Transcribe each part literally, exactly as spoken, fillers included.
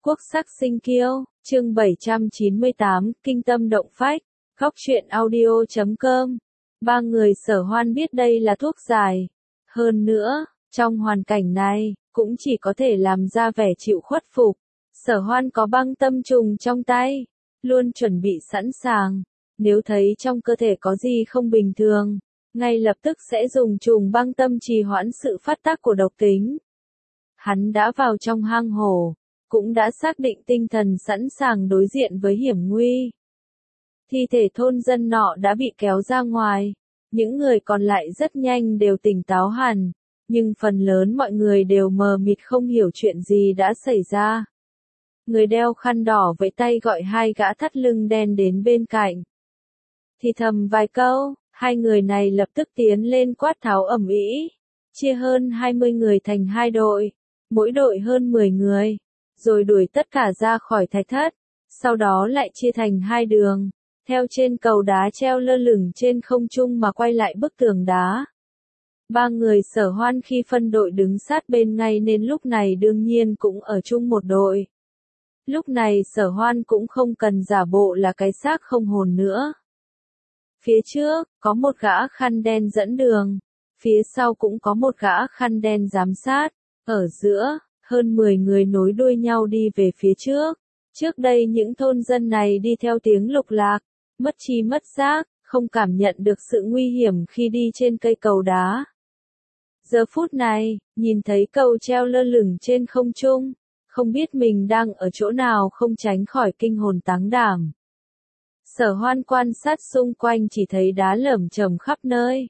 Quốc sắc sinh kiêu, chương bảy trăm chín mươi tám, kinh tâm động phách, góc truyện audio chấm com. Ba người Sở Hoan biết đây là thuốc giải. Hơn nữa, trong hoàn cảnh này, cũng chỉ có thể làm ra vẻ chịu khuất phục. Sở Hoan có băng tâm trùng trong tay, luôn chuẩn bị sẵn sàng. Nếu thấy trong cơ thể có gì không bình thường, ngay lập tức sẽ dùng trùng băng tâm trì hoãn sự phát tác của độc tính. Hắn đã vào trong hang hổ, cũng đã xác định tinh thần sẵn sàng đối diện với hiểm nguy. Thi thể thôn dân nọ đã bị kéo ra ngoài, những người còn lại rất nhanh đều tỉnh táo hẳn, nhưng phần lớn mọi người đều mờ mịt không hiểu chuyện gì đã xảy ra. Người đeo khăn đỏ vẫy tay gọi hai gã thắt lưng đen đến bên cạnh. Thì thầm vài câu, hai người này lập tức tiến lên quát tháo ầm ĩ, chia hơn hai mươi người thành hai đội, mỗi đội hơn mười người, rồi đuổi tất cả ra khỏi thạch thất, sau đó lại chia thành hai đường, theo trên cầu đá treo lơ lửng trên không trung mà quay lại bức tường đá. Ba người Sở Hoan khi phân đội đứng sát bên ngay nên lúc này đương nhiên cũng ở chung một đội. Lúc này Sở Hoan cũng không cần giả bộ là cái xác không hồn nữa. Phía trước, có một gã khăn đen dẫn đường, phía sau cũng có một gã khăn đen giám sát, ở giữa, hơn mười người nối đuôi nhau đi về phía trước. Trước đây những thôn dân này đi theo tiếng lục lạc, mất trí mất giác, không cảm nhận được sự nguy hiểm khi đi trên cây cầu đá. Giờ phút này, nhìn thấy cầu treo lơ lửng trên không trung, không biết mình đang ở chỗ nào không tránh khỏi kinh hồn táng đảm. Sở Hoan quan sát xung quanh chỉ thấy đá lởm chởm khắp nơi.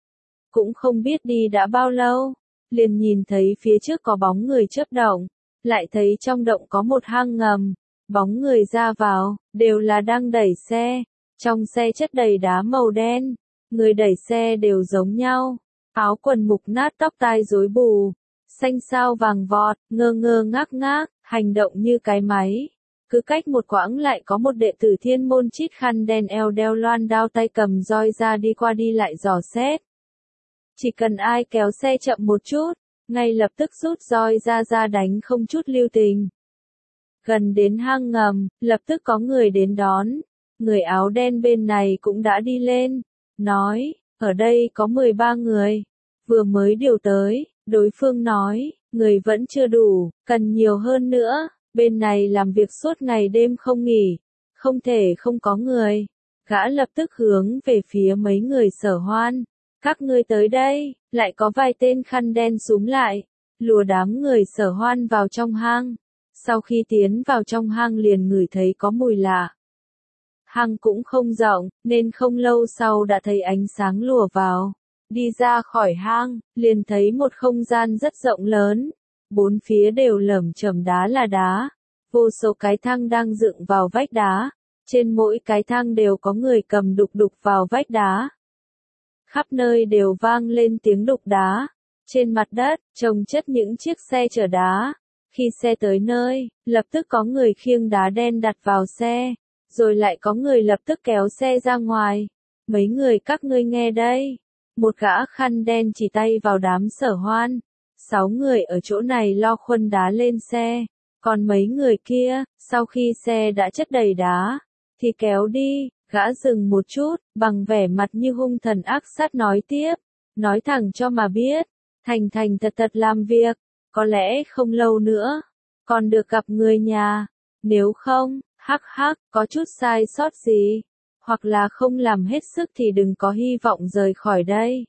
Cũng không biết đi đã bao lâu, liền nhìn thấy phía trước có bóng người chớp động, lại thấy trong động có một hang ngầm, bóng người ra vào, đều là đang đẩy xe, trong xe chất đầy đá màu đen, người đẩy xe đều giống nhau, áo quần mục nát tóc tai rối bù, xanh xao vàng vọt, ngơ ngơ ngác ngác, hành động như cái máy. Cứ cách một quãng lại có một đệ tử thiên môn chít khăn đen eo đeo loan đao tay cầm roi ra đi qua đi lại dò xét. Chỉ cần ai kéo xe chậm một chút, ngay lập tức rút roi ra ra đánh không chút lưu tình. Gần đến hang ngầm, lập tức có người đến đón. Người áo đen bên này cũng đã đi lên, nói, ở đây có mười ba người, vừa mới điều tới. Đối phương nói, người vẫn chưa đủ, cần nhiều hơn nữa. Bên này làm việc suốt ngày đêm không nghỉ, không thể không có người. Gã lập tức hướng về phía mấy người Sở Hoan. Các ngươi tới đây, lại có vài tên khăn đen xúm lại, lùa đám người Sở Hoan vào trong hang. Sau khi tiến vào trong hang liền ngửi thấy có mùi lạ. Hang cũng không rộng, nên không lâu sau đã thấy ánh sáng lùa vào. Đi ra khỏi hang, liền thấy một không gian rất rộng lớn. Bốn phía đều lởm chởm đá là đá. Vô số cái thang đang dựng vào vách đá. Trên mỗi cái thang đều có người cầm đục đục vào vách đá. Khắp nơi đều vang lên tiếng đục đá. Trên mặt đất, chồng chất những chiếc xe chở đá. Khi xe tới nơi, lập tức có người khiêng đá đen đặt vào xe. Rồi lại có người lập tức kéo xe ra ngoài. Mấy người các ngươi nghe đây. Một gã khăn đen chỉ tay vào đám Sở Hoan. Sáu người ở chỗ này lo khuân đá lên xe. Còn mấy người kia, sau khi xe đã chất đầy đá, thì kéo đi. Gã dừng một chút, bằng vẻ mặt như hung thần ác sát nói tiếp. Nói thẳng cho mà biết, thành thành thật thật làm việc, có lẽ không lâu nữa, còn được gặp người nhà. Nếu không, hắc hắc, có chút sai sót gì, hoặc là không làm hết sức thì đừng có hy vọng rời khỏi đây.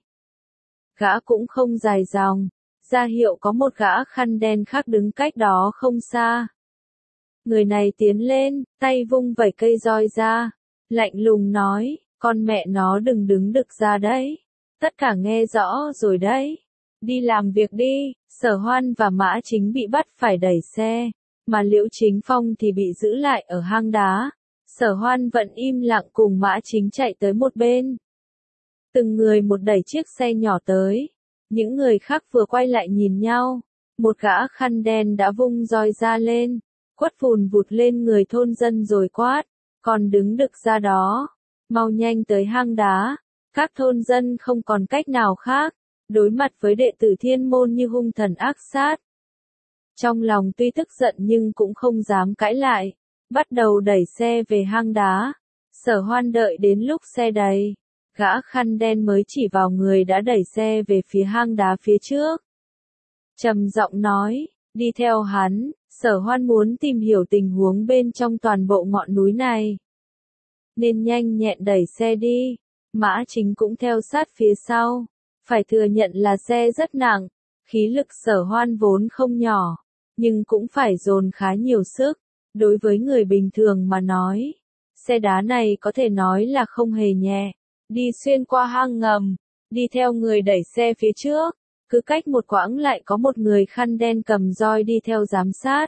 Gã cũng không dài dòng, ra hiệu có một gã khăn đen khác đứng cách đó không xa. Người này tiến lên, tay vung vẩy cây roi ra, lạnh lùng nói, con mẹ nó đừng đứng đực ra đấy. Tất cả nghe rõ rồi đấy. Đi làm việc đi. Sở Hoan và Mã Chính bị bắt phải đẩy xe, mà Liễu Chính Phong thì bị giữ lại ở hang đá. Sở Hoan vẫn im lặng cùng Mã Chính chạy tới một bên. Từng người một đẩy chiếc xe nhỏ tới. Những người khác vừa quay lại nhìn nhau. Một gã khăn đen đã vung roi ra lên, quất phùn vụt lên người thôn dân rồi quát, còn đứng đực ra đó, mau nhanh tới hang đá. Các thôn dân không còn cách nào khác, đối mặt với đệ tử thiên môn như hung thần ác sát. Trong lòng tuy tức giận nhưng cũng không dám cãi lại, bắt đầu đẩy xe về hang đá. Sở Hoan đợi đến lúc xe đầy, gã khăn đen mới chỉ vào người đã đẩy xe về phía hang đá phía trước. Trầm giọng nói, đi theo hắn, Sở Hoan muốn tìm hiểu tình huống bên trong toàn bộ ngọn núi này. Nên nhanh nhẹn đẩy xe đi, Mã Chính cũng theo sát phía sau. Phải thừa nhận là xe rất nặng, khí lực Sở Hoan vốn không nhỏ, nhưng cũng phải dồn khá nhiều sức. Đối với người bình thường mà nói, xe đá này có thể nói là không hề nhẹ. Đi xuyên qua hang ngầm, đi theo người đẩy xe phía trước, cứ cách một quãng lại có một người khăn đen cầm roi đi theo giám sát.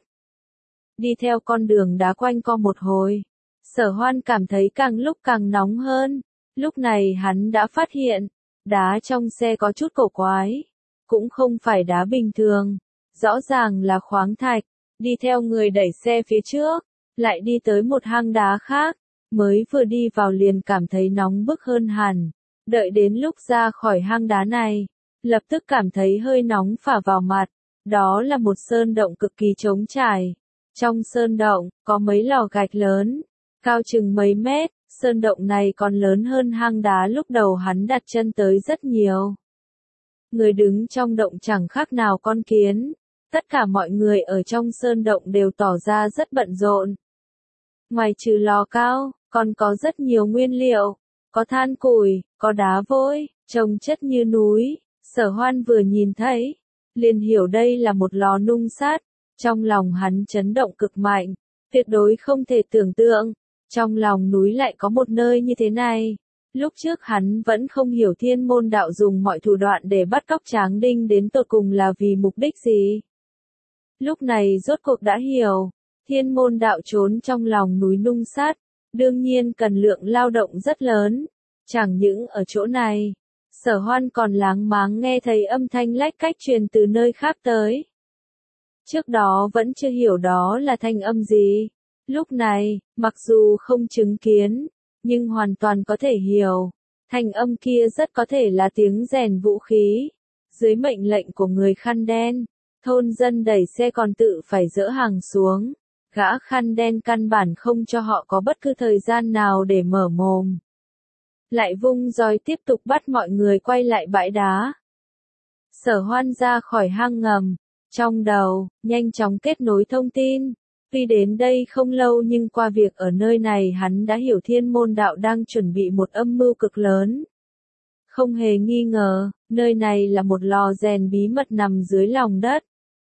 Đi theo con đường đá quanh co một hồi, Sở Hoan cảm thấy càng lúc càng nóng hơn. Lúc này hắn đã phát hiện, đá trong xe có chút cổ quái, cũng không phải đá bình thường, rõ ràng là khoáng thạch. Đi theo người đẩy xe phía trước, lại đi tới một hang đá khác, mới vừa đi vào liền cảm thấy nóng bức hơn hẳn. Đợi đến lúc ra khỏi hang đá này, lập tức cảm thấy hơi nóng phả vào mặt. Đó là một sơn động cực kỳ trống trải. Trong sơn động, có mấy lò gạch lớn, cao chừng mấy mét. Sơn động này còn lớn hơn hang đá lúc đầu hắn đặt chân tới rất nhiều. Người đứng trong động chẳng khác nào con kiến. Tất cả mọi người ở trong sơn động đều tỏ ra rất bận rộn. Ngoài trừ lò cao, còn có rất nhiều nguyên liệu, có than củi, có đá vôi, trông chất như núi. Sở Hoan vừa nhìn thấy, liền hiểu đây là một lò nung sắt. Trong lòng hắn chấn động cực mạnh, tuyệt đối không thể tưởng tượng, trong lòng núi lại có một nơi như thế này. Lúc trước hắn vẫn không hiểu Thiên Môn Đạo dùng mọi thủ đoạn để bắt cóc Tráng Đinh đến tột cùng là vì mục đích gì. Lúc này rốt cuộc đã hiểu, Thiên Môn Đạo trốn trong lòng núi nung sắt, đương nhiên cần lượng lao động rất lớn. Chẳng những ở chỗ này, Sở Hoan còn láng máng nghe thấy âm thanh lách cách truyền từ nơi khác tới. Trước đó vẫn chưa hiểu đó là thanh âm gì. Lúc này, mặc dù không chứng kiến, nhưng hoàn toàn có thể hiểu. Thanh âm kia rất có thể là tiếng rèn vũ khí. Dưới mệnh lệnh của người khăn đen, thôn dân đẩy xe còn tự phải dỡ hàng xuống. Gã khăn đen căn bản không cho họ có bất cứ thời gian nào để mở mồm. Lại vung roi tiếp tục bắt mọi người quay lại bãi đá. Sở Hoan ra khỏi hang ngầm, trong đầu, nhanh chóng kết nối thông tin. Tuy đến đây không lâu nhưng qua việc ở nơi này hắn đã hiểu Thiên Môn Đạo đang chuẩn bị một âm mưu cực lớn. Không hề nghi ngờ, nơi này là một lò rèn bí mật nằm dưới lòng đất.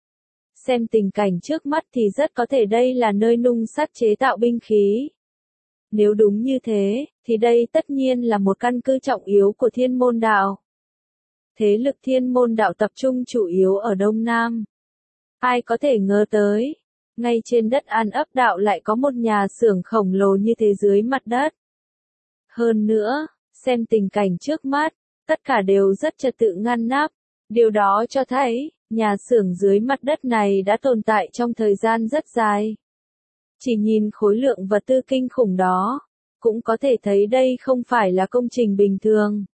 Xem tình cảnh trước mắt thì rất có thể đây là nơi nung sắt chế tạo binh khí. Nếu đúng như thế, thì đây tất nhiên là một căn cứ trọng yếu của Thiên Môn Đạo. Thế lực Thiên Môn Đạo tập trung chủ yếu ở Đông Nam. Ai có thể ngờ tới, ngay trên đất An Ấp Đạo lại có một nhà xưởng khổng lồ như thế dưới mặt đất. Hơn nữa, xem tình cảnh trước mắt, tất cả đều rất trật tự ngăn nắp. Điều đó cho thấy, nhà xưởng dưới mặt đất này đã tồn tại trong thời gian rất dài. Chỉ nhìn khối lượng vật tư kinh khủng đó, cũng có thể thấy đây không phải là công trình bình thường.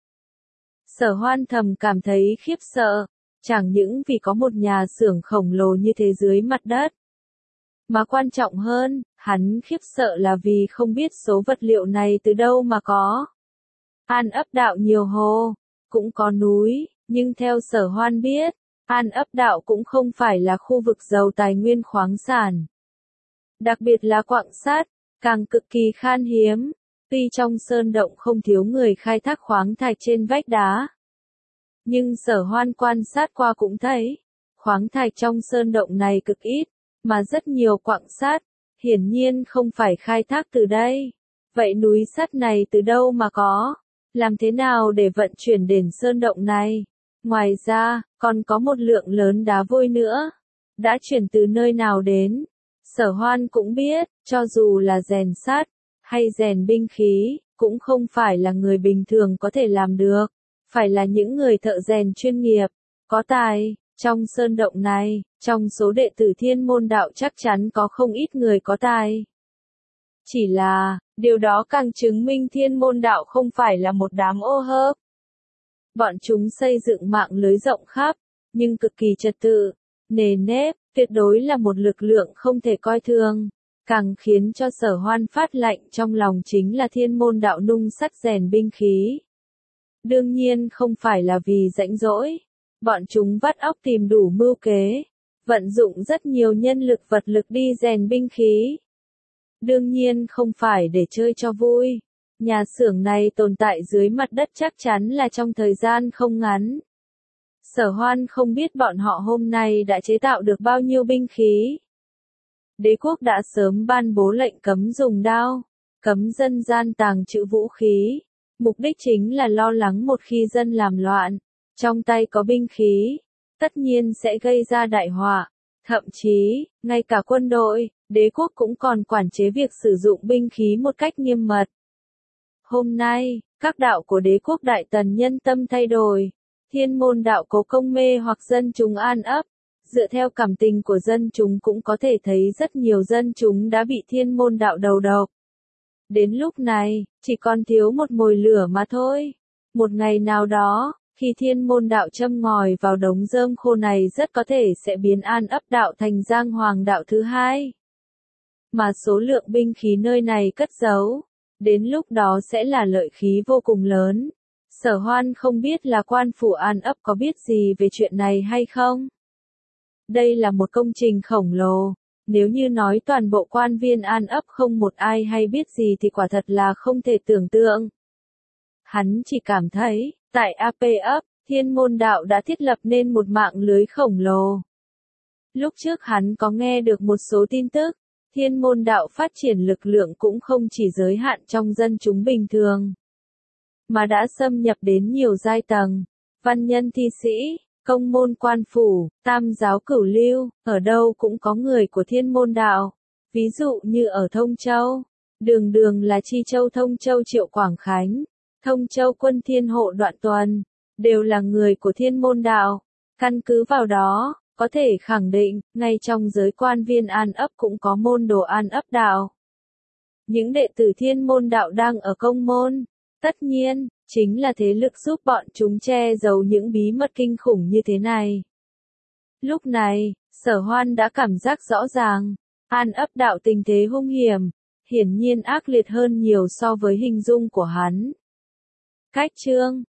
Sở Hoan thầm cảm thấy khiếp sợ, chẳng những vì có một nhà xưởng khổng lồ như thế dưới mặt đất. Mà quan trọng hơn, hắn khiếp sợ là vì không biết số vật liệu này từ đâu mà có. An Ấp Đạo nhiều hồ, cũng có núi, nhưng theo Sở Hoan biết, An Ấp Đạo cũng không phải là khu vực giàu tài nguyên khoáng sản. Đặc biệt là quặng sắt, càng cực kỳ khan hiếm. Tuy trong sơn động không thiếu người khai thác khoáng thạch trên vách đá, nhưng Sở Hoan quan sát qua cũng thấy, khoáng thạch trong sơn động này cực ít, mà rất nhiều quặng sắt, hiển nhiên không phải khai thác từ đây. Vậy núi sắt này từ đâu mà có? Làm thế nào để vận chuyển đến sơn động này? Ngoài ra, còn có một lượng lớn đá vôi nữa. Đã chuyển từ nơi nào đến? Sở Hoan cũng biết, cho dù là rèn sắt, hay rèn binh khí, cũng không phải là người bình thường có thể làm được. Phải là những người thợ rèn chuyên nghiệp, có tài. Trong sơn động này, trong số đệ tử Thiên Môn Đạo chắc chắn có không ít người có tài. Chỉ là, điều đó càng chứng minh Thiên Môn Đạo không phải là một đám ô hợp. Bọn chúng xây dựng mạng lưới rộng khắp, nhưng cực kỳ trật tự. nề nếp, tuyệt đối là một lực lượng không thể coi thường. Càng khiến cho Sở Hoan phát lạnh trong lòng chính là thiên môn đạo nung sắt rèn binh khí. Đương nhiên không phải là vì rãnh rỗi, bọn chúng vắt óc tìm đủ mưu kế, vận dụng rất nhiều nhân lực vật lực đi rèn binh khí. Đương nhiên không phải để chơi cho vui. Nhà xưởng này tồn tại dưới mặt đất chắc chắn là trong thời gian không ngắn. Sở Hoan không biết bọn họ hôm nay đã chế tạo được bao nhiêu binh khí. Đế quốc đã sớm ban bố lệnh cấm dùng đao, cấm dân gian tàng trữ vũ khí. Mục đích chính là lo lắng một khi dân làm loạn, trong tay có binh khí, tất nhiên sẽ gây ra đại họa. Thậm chí, ngay cả quân đội, đế quốc cũng còn quản chế việc sử dụng binh khí một cách nghiêm mật. Hôm nay, các đạo của đế quốc Đại Tần nhân tâm thay đổi. Thiên môn đạo cố công mê hoặc dân chúng an ấp. Dựa theo cảm tình của dân chúng cũng có thể thấy rất nhiều dân chúng đã bị thiên môn đạo đầu độc. Đến lúc này, chỉ còn thiếu một mồi lửa mà thôi. Một ngày nào đó, khi thiên môn đạo châm ngòi vào đống rơm khô này rất có thể sẽ biến an ấp đạo thành giang hoàng đạo thứ hai. Mà số lượng binh khí nơi này cất giấu, đến lúc đó sẽ là lợi khí vô cùng lớn. Sở Hoan không biết là quan phủ an ấp có biết gì về chuyện này hay không? Đây là một công trình khổng lồ. Nếu như nói toàn bộ quan viên an ấp không một ai hay biết gì thì quả thật là không thể tưởng tượng. Hắn chỉ cảm thấy, tại a pê ấp, thiên môn đạo đã thiết lập nên một mạng lưới khổng lồ. Lúc trước hắn có nghe được một số tin tức, thiên môn đạo phát triển lực lượng cũng không chỉ giới hạn trong dân chúng bình thường, mà đã xâm nhập đến nhiều giai tầng, văn nhân thi sĩ, công môn quan phủ, tam giáo cửu lưu, ở đâu cũng có người của thiên môn đạo. Ví dụ như ở Thông Châu, đường đường là Chi Châu Thông Châu Triệu Quảng Khánh, Thông Châu Quân Thiên Hộ Đoạn Tuần, đều là người của thiên môn đạo. Căn cứ vào đó, có thể khẳng định, ngay trong giới quan viên an ấp cũng có môn đồ an ấp đạo. Những đệ tử thiên môn đạo đang ở công môn, tất nhiên, chính là thế lực giúp bọn chúng che giấu những bí mật kinh khủng như thế này. Lúc này, Sở Hoan đã cảm giác rõ ràng, an ấp đạo tình thế hung hiểm, hiển nhiên ác liệt hơn nhiều so với hình dung của hắn. Cách chương